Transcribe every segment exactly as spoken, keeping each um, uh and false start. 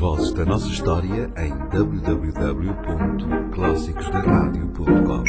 vozes da nossa história em w w w ponto clássicos da rádio ponto com.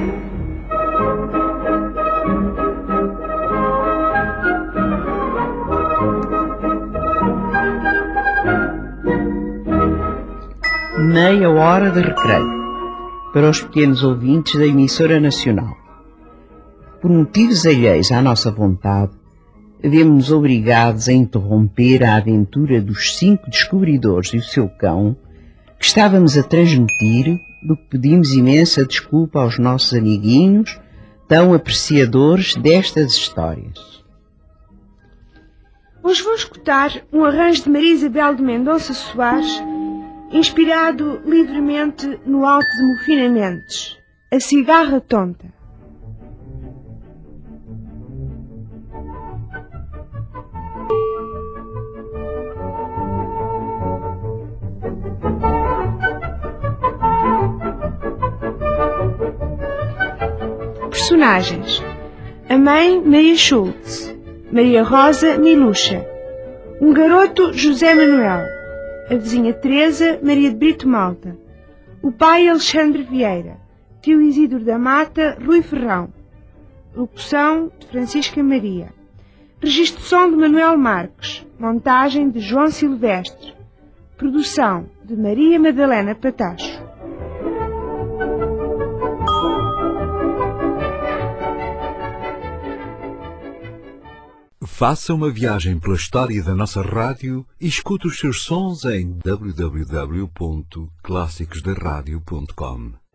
Meia hora de recreio para os pequenos ouvintes da emissora nacional. Por motivos alheios à nossa vontade, vemos-nos obrigados a interromper a aventura dos cinco descobridores e o seu cão que estávamos a transmitir, do que pedimos imensa desculpa aos nossos amiguinhos tão apreciadores destas histórias. Hoje vou escutar um arranjo de Maria Isabel de Mendonça Soares, inspirado livremente no Alto de Mofina Mendes, A Cigarra Tonta. Personagens: a mãe, Maria Schultz; Maria Rosa, Milucha; um garoto, José Manuel; a vizinha Teresa, Maria de Brito Malta; o pai, Alexandre Vieira; tio Isidro da Mata, Rui Ferrão; locução de Francisca Maria; registro de som de Manuel Marques; montagem de João Silvestre; produção de Maria Madalena Patacho. Faça uma viagem pela história da nossa rádio e escute os seus sons em w w w ponto clássicos da rádio ponto com.